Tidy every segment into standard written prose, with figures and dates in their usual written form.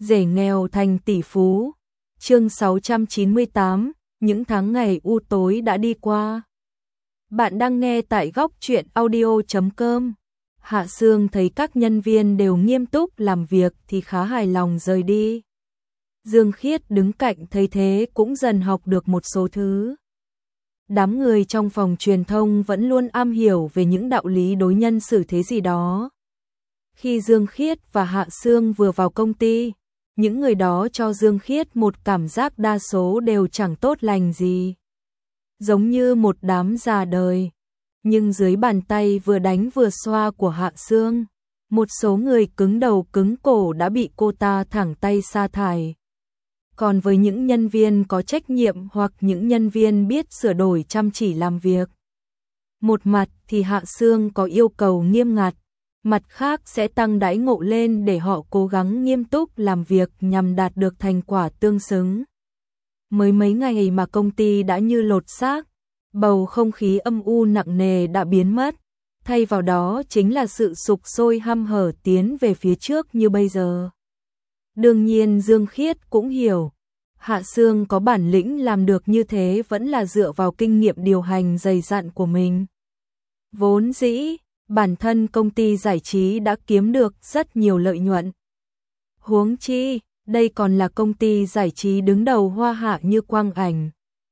Rể nghèo thành tỷ phú. Chương 698, những tháng ngày u tối đã đi qua. Bạn đang nghe tại góc truyện audio.com. Hạ Sương thấy các nhân viên đều nghiêm túc làm việc thì khá hài lòng rời đi. Dương Khiết đứng cạnh thấy thế cũng dần học được một số thứ. Đám người trong phòng truyền thông vẫn luôn am hiểu về những đạo lý đối nhân xử thế gì đó. Khi Dương Khiết và Hạ Sương vừa vào công ty, những người đó cho Dương Khiết một cảm giác đa số đều chẳng tốt lành gì. Giống như một đám già đời. Nhưng dưới bàn tay vừa đánh vừa xoa của Hạ Sương, một số người cứng đầu cứng cổ đã bị cô ta thẳng tay sa thải. Còn với những nhân viên có trách nhiệm hoặc những nhân viên biết sửa đổi chăm chỉ làm việc, một mặt thì Hạ Sương có yêu cầu nghiêm ngặt, mặt khác sẽ tăng đãi ngộ lên để họ cố gắng nghiêm túc làm việc nhằm đạt được thành quả tương xứng. Mới mấy ngày mà công ty đã như lột xác, bầu không khí âm u nặng nề đã biến mất, thay vào đó chính là sự sục sôi hăm hở tiến về phía trước như bây giờ. Đương nhiên Dương Khiết cũng hiểu, Hạ Sương có bản lĩnh làm được như thế vẫn là dựa vào kinh nghiệm điều hành dày dặn của mình. Vốn dĩ, bản thân công ty giải trí đã kiếm được rất nhiều lợi nhuận. Huống chi, đây còn là công ty giải trí đứng đầu hoa hạ như Quang Ảnh.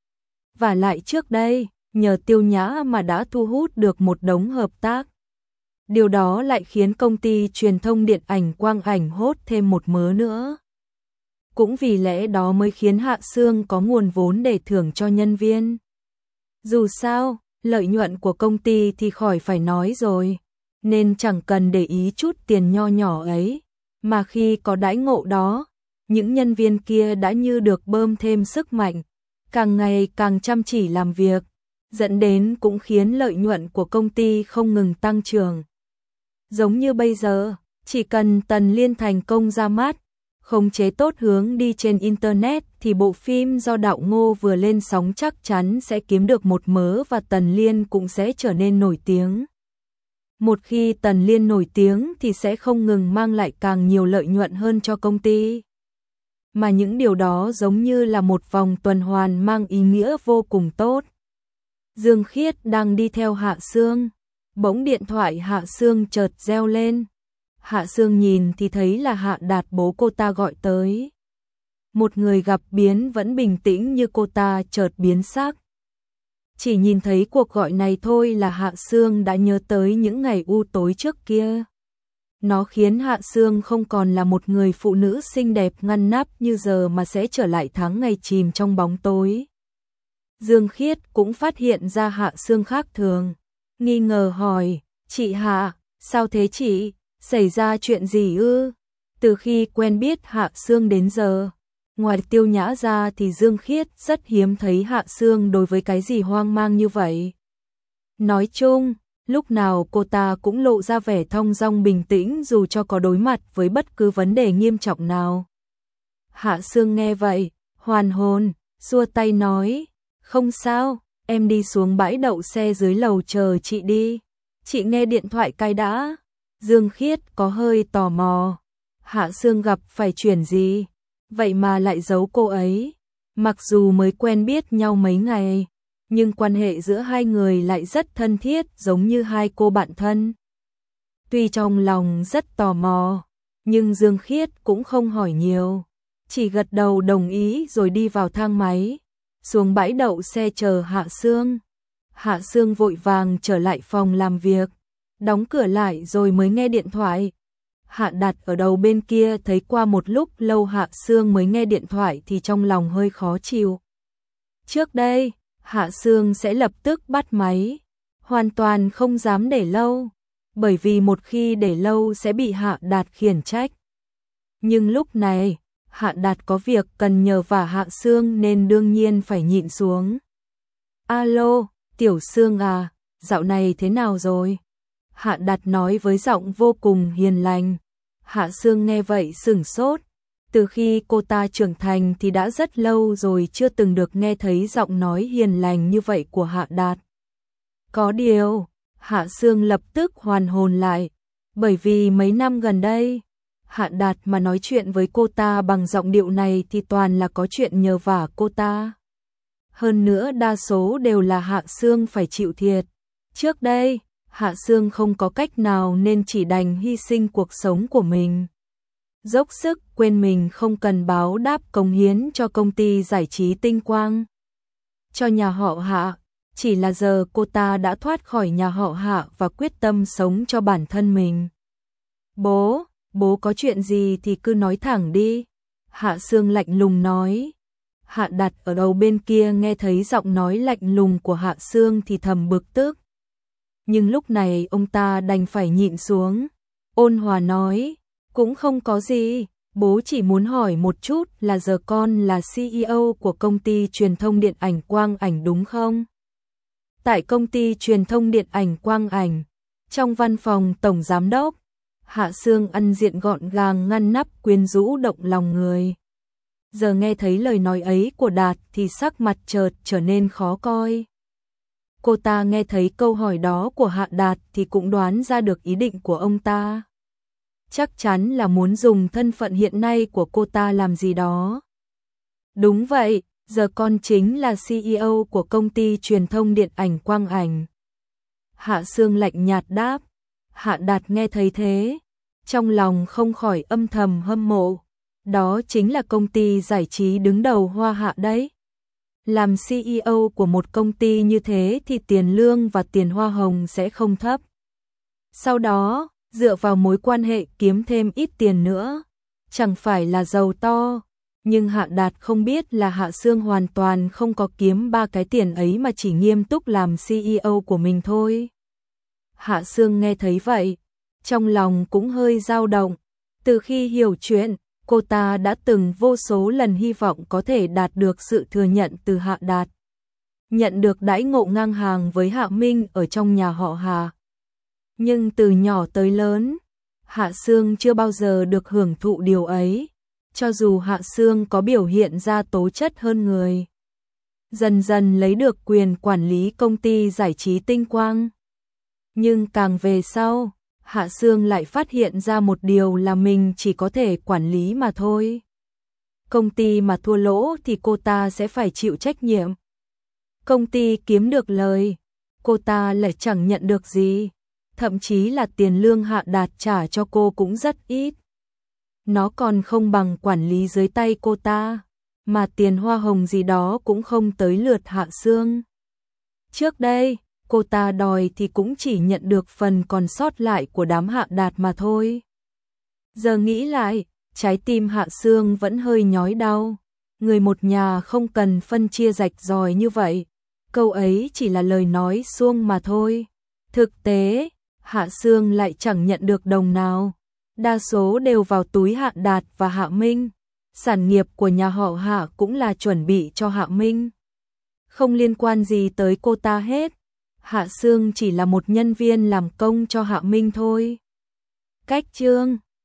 Và lại trước đây, nhờ Tiêu Nhã mà đã thu hút được một đống hợp tác. Điều đó lại khiến công ty truyền thông điện ảnh Quang Ảnh hốt thêm một mớ nữa. Cũng vì lẽ đó mới khiến Hạ Sương có nguồn vốn để thưởng cho nhân viên. Dù sao, lợi nhuận của công ty thì khỏi phải nói rồi, nên chẳng cần để ý chút tiền nho nhỏ ấy, mà khi có đãi ngộ đó, những nhân viên kia đã như được bơm thêm sức mạnh, càng ngày càng chăm chỉ làm việc, dẫn đến cũng khiến lợi nhuận của công ty không ngừng tăng trưởng. Giống như bây giờ, chỉ cần Tần Liên thành công ra mắt, khống chế tốt hướng đi trên Internet thì bộ phim do Đạo Ngô vừa lên sóng chắc chắn sẽ kiếm được một mớ và Tần Liên cũng sẽ trở nên nổi tiếng. Một khi Tần Liên nổi tiếng thì sẽ không ngừng mang lại càng nhiều lợi nhuận hơn cho công ty. Mà những điều đó giống như là một vòng tuần hoàn mang ý nghĩa vô cùng tốt. Dương Khiết đang đi theo Hạ Sương, bỗng điện thoại Hạ Sương chợt reo lên. Hạ Sương nhìn thì thấy là Hạ Đạt bố cô ta gọi tới. Một người gặp biến vẫn bình tĩnh như cô ta chợt biến sắc. Chỉ nhìn thấy cuộc gọi này thôi là Hạ Sương đã nhớ tới những ngày u tối trước kia. Nó khiến Hạ Sương không còn là một người phụ nữ xinh đẹp ngăn nắp như giờ mà sẽ trở lại tháng ngày chìm trong bóng tối. Dương Khiết cũng phát hiện ra Hạ Sương khác thường, nghi ngờ hỏi, chị Hạ, sao thế chị, xảy ra chuyện gì ư? Từ khi quen biết Hạ Sương đến giờ, ngoài Tiêu Nhã ra thì Dương Khiết rất hiếm thấy Hạ Sương đối với cái gì hoang mang như vậy. Nói chung, lúc nào cô ta cũng lộ ra vẻ thong dong bình tĩnh dù cho có đối mặt với bất cứ vấn đề nghiêm trọng nào. Hạ Sương nghe vậy, hoàn hồn, xua tay nói, không sao, em đi xuống bãi đậu xe dưới lầu chờ chị đi. Chị nghe điện thoại cái đã. Dương Khiết có hơi tò mò. Hạ Sương gặp phải chuyện gì? Vậy mà lại giấu cô ấy. Mặc dù mới quen biết nhau mấy ngày, nhưng quan hệ giữa hai người lại rất thân thiết giống như hai cô bạn thân. Tuy trong lòng rất tò mò, nhưng Dương Khiết cũng không hỏi nhiều. Chỉ gật đầu đồng ý rồi đi vào thang máy, xuống bãi đậu xe chờ Hạ Sương. Hạ Sương vội vàng trở lại phòng làm việc, đóng cửa lại rồi mới nghe điện thoại. Hạ Đạt ở đầu bên kia thấy qua một lúc lâu Hạ Sương mới nghe điện thoại thì trong lòng hơi khó chịu. Trước đây, Hạ Sương sẽ lập tức bắt máy, hoàn toàn không dám để lâu, bởi vì một khi để lâu sẽ bị Hạ Đạt khiển trách. Nhưng lúc này, Hạ Đạt có việc cần nhờ vả Hạ Sương nên đương nhiên phải nhịn xuống. Alo, Tiểu Sương à, dạo này thế nào rồi? Hạ Đạt nói với giọng vô cùng hiền lành. Hạ Sương nghe vậy sửng sốt. Từ khi cô ta trưởng thành thì đã rất lâu rồi chưa từng được nghe thấy giọng nói hiền lành như vậy của Hạ Đạt. Có điều, Hạ Sương lập tức hoàn hồn lại, bởi vì mấy năm gần đây, Hạ Đạt mà nói chuyện với cô ta bằng giọng điệu này thì toàn là có chuyện nhờ vả cô ta. Hơn nữa đa số đều là Hạ Sương phải chịu thiệt. Trước đây, Hạ Sương không có cách nào nên chỉ đành hy sinh cuộc sống của mình. Dốc sức quên mình không cần báo đáp cống hiến cho công ty giải trí Tinh Quang. Cho nhà họ Hạ, chỉ là giờ cô ta đã thoát khỏi nhà họ Hạ và quyết tâm sống cho bản thân mình. Bố có chuyện gì thì cứ nói thẳng đi. Hạ Sương lạnh lùng nói. Hạ Đạt ở đầu bên kia nghe thấy giọng nói lạnh lùng của Hạ Sương thì thầm bực tức. Nhưng lúc này ông ta đành phải nhịn xuống. Ôn hòa nói, cũng không có gì, bố chỉ muốn hỏi một chút là giờ con là CEO của công ty truyền thông điện ảnh Quang Ảnh đúng không? Tại công ty truyền thông điện ảnh Quang Ảnh, trong văn phòng tổng giám đốc, Hạ Sương ăn diện gọn gàng ngăn nắp quyến rũ động lòng người. Giờ nghe thấy lời nói ấy của Đạt thì sắc mặt chợt trở nên khó coi. Cô ta nghe thấy câu hỏi đó của Hạ Đạt thì cũng đoán ra được ý định của ông ta. Chắc chắn là muốn dùng thân phận hiện nay của cô ta làm gì đó. Đúng vậy, giờ con chính là CEO của công ty truyền thông điện ảnh Quang Ảnh. Hạ Sương lạnh nhạt đáp. Hạ Đạt nghe thấy thế, trong lòng không khỏi âm thầm hâm mộ. Đó chính là công ty giải trí đứng đầu Hoa Hạ đấy. Làm CEO của một công ty như thế thì tiền lương và tiền hoa hồng sẽ không thấp. Sau đó, dựa vào mối quan hệ kiếm thêm ít tiền nữa, chẳng phải là giàu to. Nhưng Hạ Đạt không biết là Hạ Sương hoàn toàn không có kiếm 3 cái tiền ấy mà chỉ nghiêm túc làm CEO của mình thôi. Hạ Sương nghe thấy vậy, trong lòng cũng hơi dao động. Từ khi hiểu chuyện, cô ta đã từng vô số lần hy vọng có thể đạt được sự thừa nhận từ Hạ Đạt. Nhận được đãi ngộ ngang hàng với Hạ Minh ở trong nhà họ Hạ. Nhưng từ nhỏ tới lớn, Hạ Sương chưa bao giờ được hưởng thụ điều ấy, cho dù Hạ Sương có biểu hiện ra tố chất hơn người. Dần dần lấy được quyền quản lý công ty giải trí Tinh Quang. Nhưng càng về sau, Hạ Sương lại phát hiện ra một điều là mình chỉ có thể quản lý mà thôi. Công ty mà thua lỗ thì cô ta sẽ phải chịu trách nhiệm. Công ty kiếm được lời, cô ta lại chẳng nhận được gì. Thậm chí là tiền lương Hạ Đạt trả cho cô cũng rất ít. Nó còn không bằng quản lý dưới tay cô ta, mà tiền hoa hồng gì đó cũng không tới lượt Hạ Sương. Trước đây, cô ta đòi thì cũng chỉ nhận được phần còn sót lại của đám Hạ Đạt mà thôi. Giờ nghĩ lại, trái tim Hạ Sương vẫn hơi nhói đau. Người một nhà không cần phân chia rạch ròi như vậy. Câu ấy chỉ là lời nói suông mà thôi. Thực tế, Hạ Sương lại chẳng nhận được đồng nào. Đa số đều vào túi Hạ Đạt và Hạ Minh. Sản nghiệp của nhà họ Hạ cũng là chuẩn bị cho Hạ Minh. Không liên quan gì tới cô ta hết. Hạ Sương chỉ là một nhân viên làm công cho Hạ Minh thôi. Cách chương